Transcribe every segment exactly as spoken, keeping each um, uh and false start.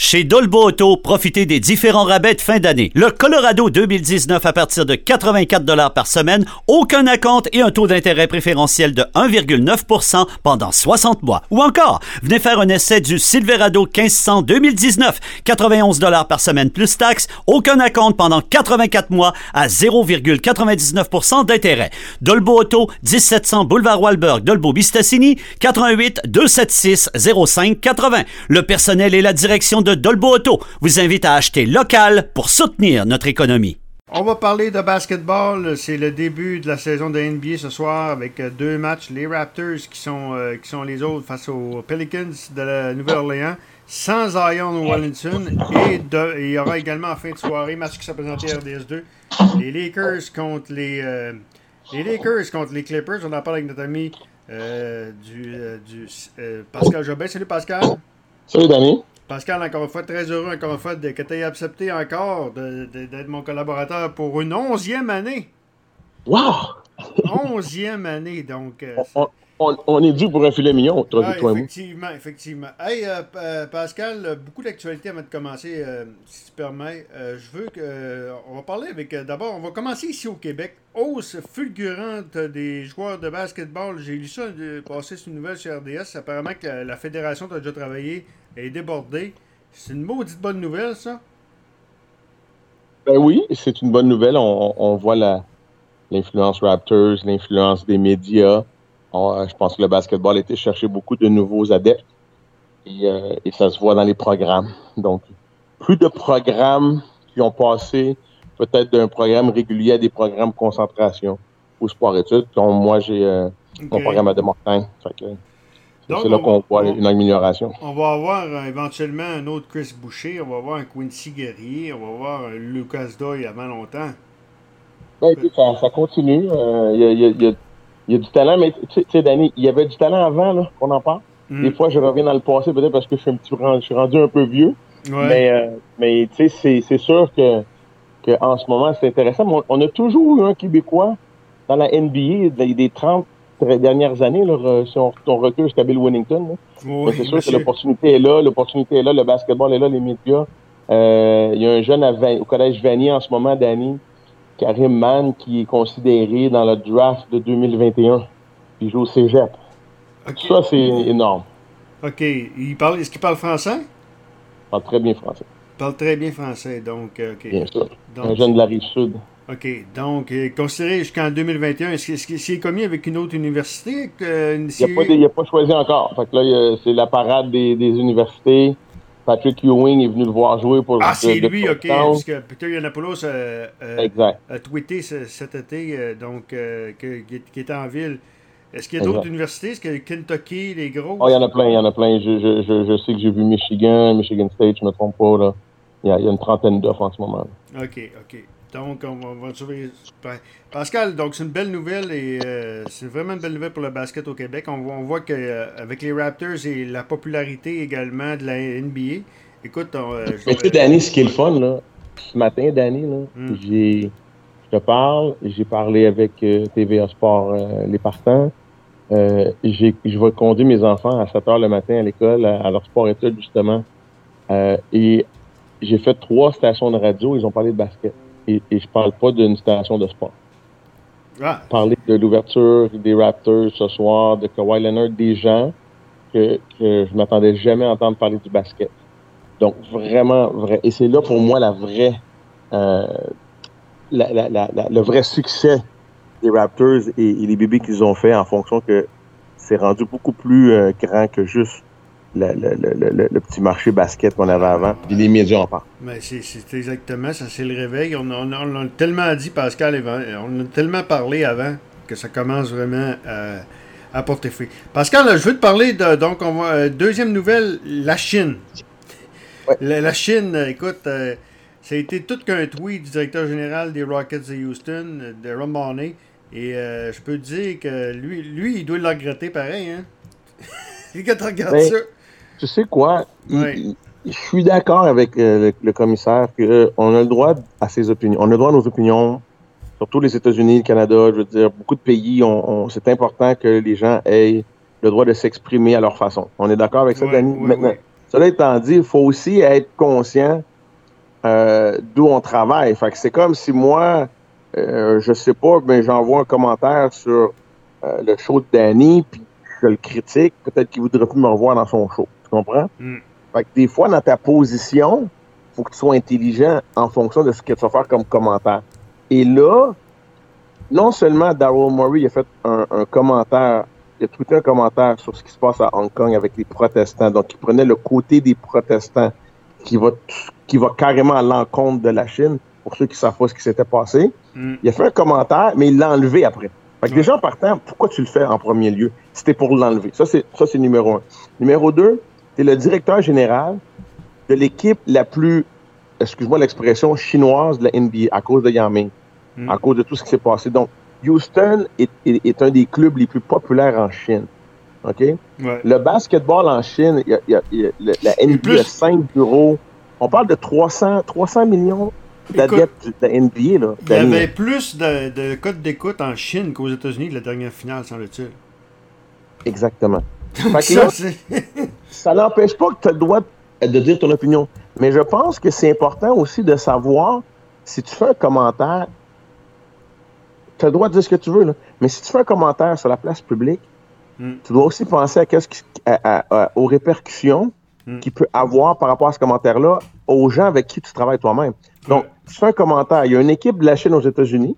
Chez Dolbo Auto, profitez des différents rabais de fin d'année. Le Colorado deux mille dix-neuf à partir de quatre-vingt-quatre dollars par semaine, aucun acompte et un taux d'intérêt préférentiel de un virgule neuf pour cent pendant soixante mois. Ou encore, venez faire un essai du Silverado quinze cents deux mille dix-neuf, quatre-vingt-onze dollars par semaine plus taxes, aucun acompte pendant quatre-vingt-quatre mois à zéro virgule quatre-vingt-dix-neuf pour cent d'intérêt. Dolbo Auto, dix-sept cents boulevard Walberg, Dolbeau-Mistassini, quatre un huit deux sept six zéro cinq quatre-vingts. Le personnel et la direction de Dolbo Auto vous invitent à acheter local pour soutenir notre économie. On va parler de basketball. C'est le début de la saison de N B A ce soir avec deux matchs. Les Raptors qui sont, euh, qui sont les autres face aux Pelicans de la Nouvelle-Orléans. Sans Zion Wellington. Et de, et il y aura également en fin de soirée, match qui s'est présenté à R D S deux, les Lakers contre les, euh, les Lakers contre les Clippers. On en parle avec notre ami euh, du, euh, du euh, Pascal Jobin. Salut Pascal. Salut Danny. Pascal, encore une fois, très heureux encore une fois de, que tu aies accepté encore de, de, d'être mon collaborateur pour une onzième année. Wow! Onzième année, donc... Euh, on, on, on est dû pour un filet mignon, toi, ah, toi effectivement, et moi. Effectivement. Hey, euh, euh, Pascal, beaucoup d'actualités avant de commencer, euh, si tu permets. Euh, je veux que... Euh, on va parler avec... Euh, d'abord, on va commencer ici au Québec. Hausse fulgurante des joueurs de basketball. J'ai lu ça de, passer sur une nouvelle sur R D S. Apparemment que la, la fédération, tu as déjà travaillé, est débordée. C'est une maudite bonne nouvelle, ça? Ben oui, c'est une bonne nouvelle. On, on voit la, l'influence Raptors, l'influence des médias. On, je pense que le basketball a été chercher beaucoup de nouveaux adeptes. Et, euh, et ça se voit dans les programmes. Donc, plus de programmes qui ont passé peut-être d'un programme régulier à des programmes concentration ou sport-études. Donc, moi, j'ai euh, okay. mon programme à Demortin. Fait que, Donc, c'est là qu'on voit on, une amélioration. On va avoir euh, éventuellement un autre Chris Boucher, on va avoir un Quincy Guerrier, on va avoir un Lucas Doyle avant longtemps. Ben, écoute, ça, ça continue. Il euh, y, a, y, a, y, a, y a du talent, mais tu sais, Danny, il y avait du talent avant là, qu'on en parle. Mm. Des fois, je reviens dans le passé, peut-être parce que je suis, un petit, je suis rendu un peu vieux. Ouais. Mais, euh, mais tu sais, c'est, c'est sûr que, que en ce moment, c'est intéressant. Mais on, on a toujours eu un Québécois dans la N B A des, des trente dernières années, là, si on, on recule jusqu'à Bill Wennington. Oui, c'est sûr monsieur. Que l'opportunité est là, l'opportunité est là, le basketball est là, les médias. Euh, il y a un jeune à Van, au collège Vanier en ce moment, Danny, Karim Mann, qui est considéré dans le draft de deux mille vingt et un. Il joue au cégep. Okay. Ça, c'est énorme. OK. Il parle, est-ce qu'il parle français? Il parle très bien français. Il parle très bien français, donc... OK. Bien sûr. Donc, un jeune de la Rive-Sud. OK. Donc, euh, considéré jusqu'en deux mille vingt et un, est-ce qu'il, est-ce qu'il est commis avec une autre université? Euh, une... Il n'a pas, pas choisi encore. Fait que là, c'est la parade des, des universités. Patrick Ewing est venu le voir jouer pour... Ah, c'est lui, OK. Parce que Peter Yiannopoulos euh, euh, exact. a tweeté ce, cet été, euh, donc, euh, que, qui était en ville. Est-ce qu'il y a d'autres exact. Universités? Est-ce que Kentucky, les gros? Oh, il y en a plein, il y en a plein. Je, je, je, je sais que j'ai vu Michigan, Michigan State, je ne me trompe pas, là. Il y a, il y a une trentaine d'offres en ce moment. Là. OK, OK. Donc, on va, on va surveiller. Pascal, donc c'est une belle nouvelle et euh, c'est vraiment une belle nouvelle pour le basket au Québec. On voit, on voit qu'avec euh, les Raptors et la popularité également de la N B A, écoute... On, euh, Mais tu sais, Danny, ce qui est le fun, là, ce matin, Danny, là, mm. j'ai, je te parle, j'ai parlé avec euh, T V A Sport, euh, les partants. Euh, j'ai, je vais conduire mes enfants à sept heures le matin à l'école, à, à leur sport-études, justement. Euh, et j'ai fait trois stations de radio, ils ont parlé de basket. Et, et je parle pas d'une station de sport. Ah. Parler de l'ouverture des Raptors ce soir, de Kawhi Leonard, des gens que, que je m'attendais jamais à entendre parler du basket. Donc, vraiment, vrai. Et c'est là, pour moi, la vraie, euh, la, la, la, la, le vrai succès des Raptors et, et les bébés qu'ils ont fait en fonction que c'est rendu beaucoup plus euh, grand que juste Le, le, le, le, le petit marché basket qu'on avait avant. Puis les médias en parlent. Mais c'est, c'est exactement ça, c'est le réveil. On, on, on a tellement dit, Pascal, on a tellement parlé avant que ça commence vraiment à, à porter fruit. Pascal, là, je veux te parler de, donc, on va, deuxième nouvelle, la Chine. Ouais. La, la Chine, écoute, euh, ça a été tout qu'un tweet du directeur général des Rockets de Houston, de Ron Barney, et euh, je peux te dire que lui, lui, il doit le regretter pareil, hein? Quand tu regardes ben, ça. Tu sais quoi? Oui. Je suis d'accord avec euh, le, le commissaire qu'on euh, a le droit à ses opinions. On a le droit à nos opinions, surtout les États-Unis, le Canada, je veux dire, beaucoup de pays, on, on, c'est important que les gens aient le droit de s'exprimer à leur façon. On est d'accord avec ça, oui, Danny? Oui, Maintenant, oui. Cela étant dit, il faut aussi être conscient euh, d'où on travaille. Fait que c'est comme si moi, euh, je sais pas, ben j'envoie un commentaire sur euh, le show de Danny, puis je le critique, peut-être qu'il voudrait plus me revoir dans son show. Tu comprends? Mm. Fait que des fois, dans ta position, il faut que tu sois intelligent en fonction de ce que tu vas faire comme commentaire. Et là, non seulement Daryl Morey a fait un, un commentaire, il a tweeté un commentaire sur ce qui se passe à Hong Kong avec les protestants. Donc, il prenait le côté des protestants qui va, qui va carrément à l'encontre de la Chine, pour ceux qui ne savent pas ce qui s'était passé. Mm. Il a fait un commentaire, mais il l'a enlevé après. Fait que les gens partant, pourquoi tu le fais en premier lieu? C'était pour l'enlever. Ça, c'est, ça, c'est numéro un. Numéro deux, tu es le directeur général de l'équipe la plus, excuse-moi l'expression, chinoise de la N B A à cause de Yao Ming, mm. à cause de tout ce qui s'est passé. Donc, Houston est, est, est un des clubs les plus populaires en Chine. OK? Ouais. Le basketball en Chine, y a, y a, y a, la N B A a cinq bureaux. On parle de trois cents millions d'adeptes de la N B A. Là, il y avait plus de, de codes d'écoute en Chine qu'aux États-Unis de la dernière finale, semble-t-il. Exactement. Fait que ça, là, ça n'empêche pas que tu as le droit de dire ton opinion. Mais je pense que c'est important aussi de savoir si tu fais un commentaire, tu as le droit de dire ce que tu veux, là. Mais si tu fais un commentaire sur la place publique, mm. tu dois aussi penser à qu'est-ce qui, à, à, à, aux répercussions mm. qu'il peut avoir par rapport à ce commentaire-là aux gens avec qui tu travailles toi-même. Donc, ouais. tu fais un commentaire. Il y a une équipe de la Chine aux États-Unis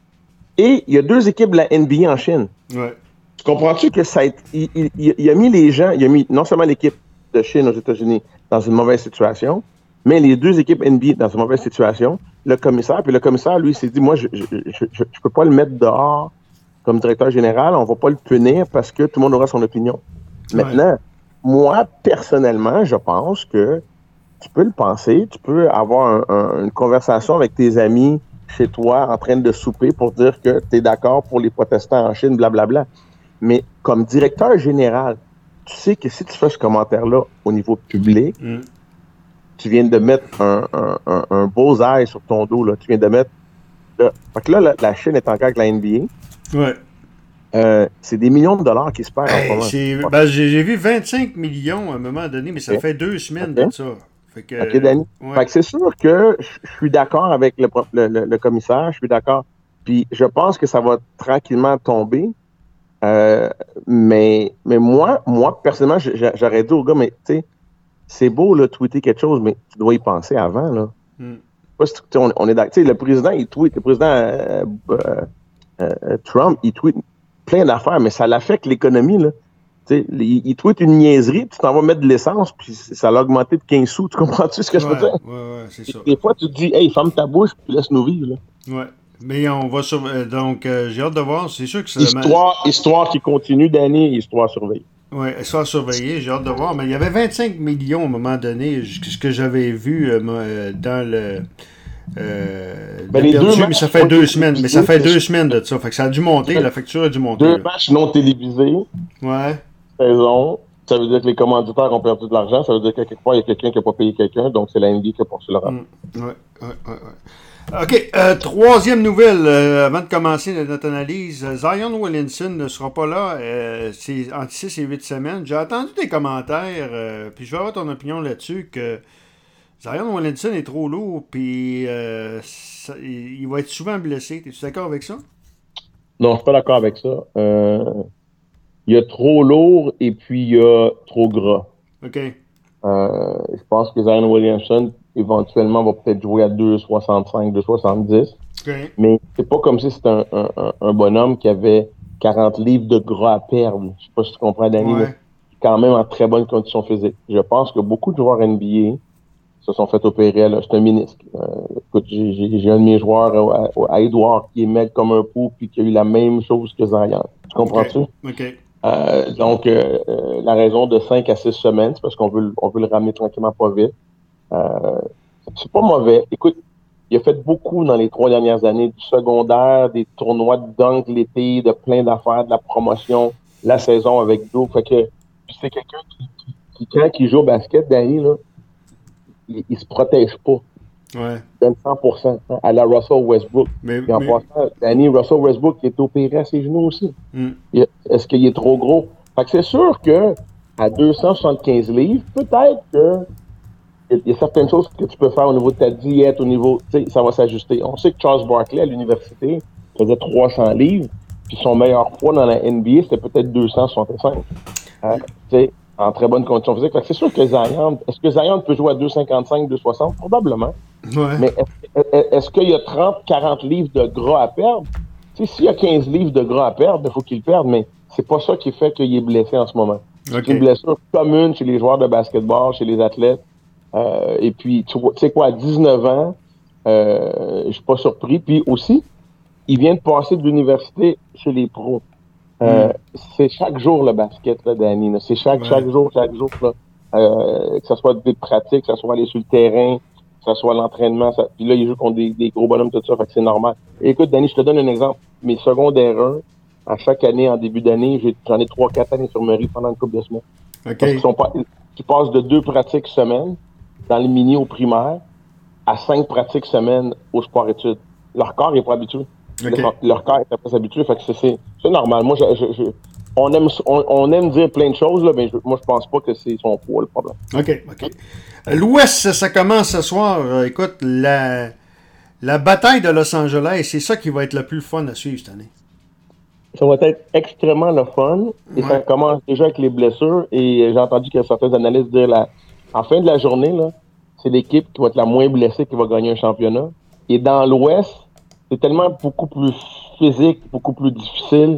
et il y a deux équipes de la N B A en Chine. Ouais. Tu comprends-tu que ça a, il, il, il a mis les gens, il a mis non seulement l'équipe de Chine aux États-Unis dans une mauvaise situation, mais les deux équipes N B A dans une mauvaise situation, le commissaire, puis le commissaire, lui, s'est dit, moi, je je, je, je, je peux pas le mettre dehors comme directeur général, on va pas le punir parce que tout le monde aura son opinion. Ouais. Maintenant, moi, personnellement, je pense que tu peux le penser, tu peux avoir un, un, une conversation avec tes amis chez toi en train de souper pour dire que tu es d'accord pour les protestants en Chine, blablabla. Mais comme directeur général, tu sais que si tu fais ce commentaire-là au niveau public, mm. tu viens de mettre un, un, un, un beau ail sur ton dos. Là. Tu viens de mettre... Là. Fait que là, la, la Chine est encore avec la N B A. Ouais. Euh, c'est des millions de dollars qui se perdent hey, en ce moment. Ben, j'ai, j'ai vu vingt-cinq millions à un moment donné, mais ça okay. fait deux semaines okay. de ça. Fait que, OK, Danny. Ouais. Fait que c'est sûr que je suis d'accord avec le, le, le, le commissaire, je suis d'accord. Puis je pense que ça va tranquillement tomber. Euh, mais, mais moi, moi, personnellement, j'aurais dit au gars, mais tu sais, c'est beau, là, tweeter quelque chose, mais tu dois y penser avant, là. Mm. On, on est d'accord. Tu sais, le président, il tweet, le président euh, euh, euh, Trump, il tweet plein d'affaires, mais ça l'affecte l'économie, là. Tu sais, il, il tweet une niaiserie, puis tu t'en vas mettre de l'essence, puis ça l'a augmenté de quinze sous. Tu comprends-tu ce que ouais, je veux dire? Ouais, ouais, c'est ça. Des fois, tu te dis, hey, ferme ta bouche, puis laisse-nous vivre, là. Ouais. Mais on va sur... Donc, euh, j'ai hâte de voir. C'est sûr que c'est... Histoire, histoire qui continue d'année, histoire surveillée. Oui, histoire surveillée, j'ai hâte de voir. Mais il y avait vingt-cinq millions à un moment donné, ce que j'avais vu euh, dans le... Euh, ben les deux mais ça fait deux semaines. Mais ça fait deux semaines de ça. Fait que ça a dû monter, la facture a dû monter. Deux là. matchs non télévisés. Ouais. Saison. Ça veut dire que les commanditaires ont perdu de l'argent. Ça veut dire que quelque part, il y a quelqu'un qui n'a pas payé quelqu'un. Donc, c'est la N B A qui a poursuivi le rapport. Mm. Ouais, ouais, ouais, ouais. OK. Euh, troisième nouvelle, euh, avant de commencer notre analyse. Zion Williamson ne sera pas là. Euh, c'est entre six et huit semaines. J'ai entendu des commentaires, euh, puis je vais avoir ton opinion là-dessus, que Zion Williamson est trop lourd, puis euh, ça, il, il va être souvent blessé. Es-tu d'accord avec ça? Non, je suis pas d'accord avec ça. Euh, il y a trop lourd et puis il y a trop gras. OK. Euh, je pense que Zion Williamson, éventuellement, va peut-être jouer à deux soixante-cinq, deux soixante-dix. Okay. Mais c'est pas comme si c'était un, un, un bonhomme qui avait quarante livres de gras à perdre. Je sais pas si tu comprends, Danny, ouais. mais quand même en très bonne condition physique. Je pense que beaucoup de joueurs N B A se sont fait opérer. Là. C'est un ministre. Euh, écoute, j'ai, j'ai, j'ai un de mes joueurs à, à Edouard qui est maigre comme un pou puis qui a eu la même chose que Zion. Tu comprends-tu? OK. okay. Euh, donc, euh, euh, la raison de cinq à six semaines, c'est parce qu'on veut, on veut le ramener tranquillement pas vite. Euh, c'est pas mauvais. Écoute, il a fait beaucoup dans les trois dernières années, du secondaire, des tournois de dunk l'été, de plein d'affaires, de la promotion, la saison avec Doug. Fait que c'est quelqu'un qui, qui, qui, quand il joue au basket, Danny, là, il, il se protège pas. Ouais. Il donne cent pour cent hein, à la Russell Westbrook. Mais, et en mais... passant, Danny, Russell Westbrook qui est opéré à ses genoux aussi. Mm. Il, est-ce qu'il est trop gros? Fait que c'est sûr que à deux cent soixante-quinze livres, peut-être que il y a certaines choses que tu peux faire au niveau de ta diète, au niveau, tu sais, ça va s'ajuster. On sait que Charles Barkley, à l'université, faisait trois cents livres, puis son meilleur poids dans la N B A, c'était peut-être deux cent soixante-cinq. Hein, tu sais, en très bonne condition physique. Fait que c'est sûr que Zion, est-ce que Zion peut jouer à deux cinquante-cinq, deux soixante? Probablement. Ouais. Mais est-ce, est-ce qu'il y a trente, quarante livres de gras à perdre? Tu sais, s'il y a quinze livres de gras à perdre, il faut qu'il le perde, mais c'est pas ça qui fait qu'il est blessé en ce moment. Okay. C'est une blessure commune chez les joueurs de basketball, chez les athlètes. Euh, et puis, tu sais quoi, à dix-neuf ans, euh, je suis pas surpris. Puis aussi, il vient de passer de l'université chez les pros. Euh, mm. C'est chaque jour le basket, là, Danny. Là. C'est chaque, ouais. chaque jour, chaque jour. Là. Euh, que ce soit des pratiques, que ce soit aller sur le terrain, que ce soit l'entraînement. Ça... Puis là, il joue contre des, des gros bonhommes, tout ça. Fait que c'est normal. Et écoute, Danny, je te donne un exemple. Mes secondaires un, à chaque année, en début d'année, j'ai, j'en ai trois, quatre années sur Murray pendant une couple de semaines. Okay. Parce qu'ils sont pas, ils passent de deux pratiques semaine dans les mini au primaire à cinq pratiques semaine au sport-études. Leur corps n'est pas habitué. Okay. Leur, leur corps est pas habitué. Fait que c'est, c'est, c'est normal. Moi, je, je, je, on, aime, on, on aime dire plein de choses, là, mais je, moi, je pense pas que c'est son poids le problème. OK, OK. L'Ouest, ça commence ce soir. Euh, écoute, la, la bataille de Los Angeles, c'est ça qui va être le plus fun à suivre cette année. Ça va être extrêmement le fun. Et ouais. Ça commence déjà avec les blessures. Et j'ai entendu qu'il y a certains analystes dire la, en fin de la journée, là, c'est l'équipe qui va être la moins blessée qui va gagner un championnat. Et dans l'Ouest, c'est tellement beaucoup plus physique, beaucoup plus difficile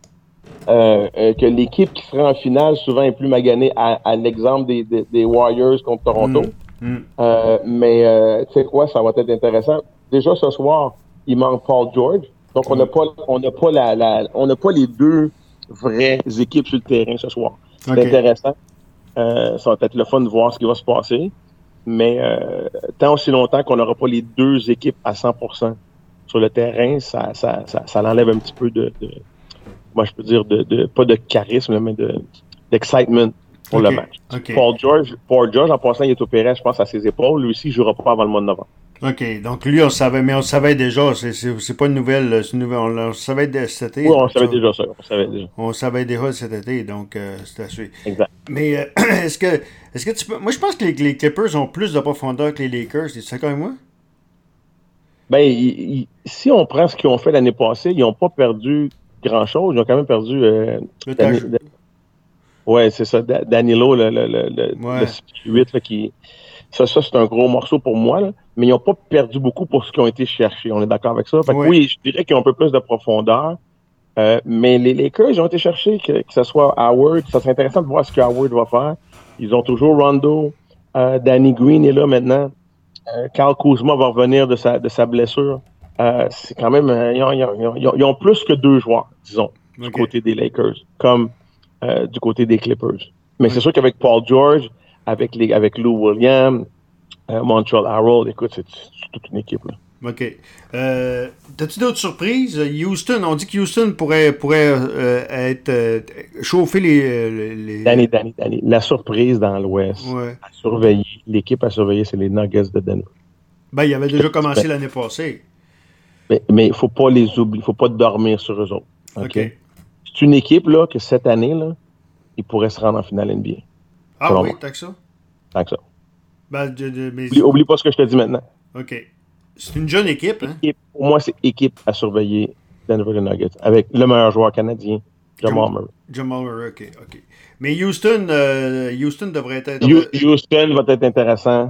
euh, euh, que l'équipe qui sera en finale souvent est plus maganée à, à l'exemple des, des, des Warriors contre Toronto. Mm. Mm. Euh, mais euh, tu sais quoi, ça va être intéressant. Déjà ce soir, il manque Paul George. Donc, on n'a pas, on n'a pas la, la, on n'a pas les deux vraies équipes sur le terrain ce soir. C'est okay. Intéressant. Euh, ça va être le fun de voir ce qui va se passer. Mais euh, tant aussi longtemps qu'on n'aura pas les deux équipes à cent pour cent sur le terrain, ça, ça, ça, ça l'enlève un petit peu de, de moi je peux dire de, de pas de charisme, mais de d'excitement pour okay. le match. Okay. Paul George, Paul George, en passant, il est opéré, je pense, à ses épaules. Lui aussi, il ne jouera pas avant le mois de novembre. OK. Donc, lui, on savait, mais on savait déjà. C'est, c'est, c'est pas une nouvelle. C'est une nouvelle on, on savait de, cet été. Oui, on savait ça. déjà ça. On savait déjà. On savait déjà cet été, donc euh, c'est à suivre. Exact. Mais euh, est-ce que est-ce que tu peux. Moi, je pense que les, les Clippers ont plus de profondeur que les Lakers. Es-tu d'accord avec moi? Ben, il, il, si on prend ce qu'ils ont fait l'année passée, ils n'ont pas perdu grand-chose. Ils ont quand même perdu. Euh, le Dani- Dan- ouais, c'est ça. Da- Danilo, le, le, le, le, ouais. le six huit, là, qui. Ça, ça, c'est un gros morceau pour moi, là. Mais ils n'ont pas perdu beaucoup pour ce qu'ils ont été cherchés. On est d'accord avec ça? Fait que oui. oui, je dirais qu'ils ont un peu plus de profondeur. Euh, mais les Lakers, ils ont été cherchés, que, que ce soit Howard. Ça serait intéressant de voir ce que Howard va faire. Ils ont toujours Rondo. Euh, Danny Green est là maintenant. Euh, Kyle Kuzma va revenir de sa, de sa blessure. Euh, c'est quand même... Euh, ils, ont, ils, ont, ils, ont, ils ont plus que deux joueurs, disons, okay. du côté des Lakers, comme euh, du côté des Clippers. Mais okay. c'est sûr qu'avec Paul George, avec, les, avec Lou Williams, Euh, Montreal Harold, écoute, c'est, c'est toute une équipe. Là. OK. Euh, t'as-tu d'autres surprises? Houston, on dit que Houston pourrait, pourrait euh, être euh, chauffer les, les... Danny, Danny, Danny. La surprise dans l'Ouest, ouais. à surveiller, l'équipe à surveiller, c'est les Nuggets de Denver. Ben, il avait déjà commencé ben, l'année passée. Mais il ne faut pas les oublier, il ne faut pas dormir sur eux autres. Okay? OK. C'est une équipe là, que cette année, là, ils pourraient se rendre en finale N B A. Ah oui, moi. Tant que ça? Tant que ça. Ben, de, de, mais... oublie, oublie pas ce que je te dis maintenant. OK. C'est une jeune équipe, hein? Équipe, pour moi, c'est équipe à surveiller Denver Nuggets avec le meilleur joueur canadien, Jamal Murray. Jamal Murray, OK. OK. Mais Houston, euh, Houston devrait être... Houston va être intéressant.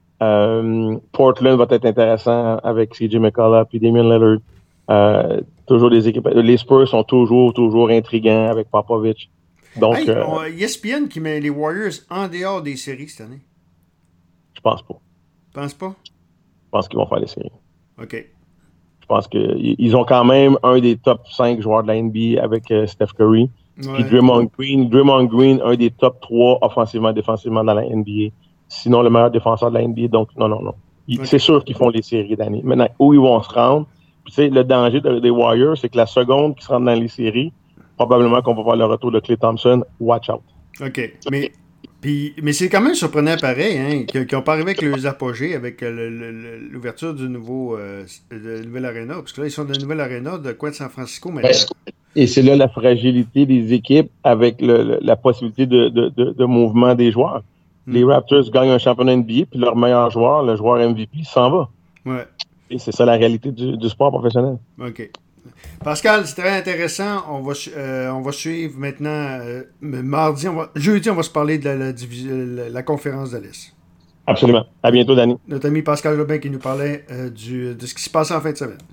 Euh, Portland va être intéressant avec C J McCullough et Damian Lillard. Euh, toujours des équipes... Les Spurs sont toujours, toujours intrigants avec Popovich. Donc, hey, euh, on, E S P N qui met les Warriors en dehors des séries cette année. Je pense pas. Tu penses pas? Je pense qu'ils vont faire les séries. OK. Je pense qu'ils ont quand même un des top cinq joueurs de la N B A avec uh, Steph Curry. Ouais. Puis Draymond Green, Draymond Green, un des top trois offensivement, défensivement dans la N B A. Sinon, le meilleur défenseur de la N B A. Donc, non, non, non. Il, okay. C'est sûr qu'ils font les séries d'année. Maintenant, où ils vont se rendre? Puis, tu sais, le danger de, des Warriors, c'est que la seconde qui se rendent dans les séries, probablement qu'on va voir le retour de Klay Thompson. Watch out. OK. Mais... Puis, mais c'est quand même surprenant pareil, hein, qu'ils n'ont pas arrivé avec les apogées, avec le, le, le, l'ouverture du nouveau euh, de nouvelle aréna. Parce que là, ils sont de la nouvelle aréna de quoi de San Francisco maintenant. Et c'est là la fragilité des équipes avec le, le, la possibilité de, de, de, de mouvement des joueurs. Mm. Les Raptors gagnent un championnat N B A, puis leur meilleur joueur, le joueur M V P, s'en va. Ouais. Et c'est ça la réalité du, du sport professionnel. OK. Pascal, c'est très intéressant. On va, euh, on va suivre maintenant. Euh, mardi, on va, jeudi, on va se parler de la, la, la, la conférence de l'Est. Absolument. À bientôt, Danny. Notre ami Pascal Jobin qui nous parlait euh, du, de ce qui se passe en fin de semaine.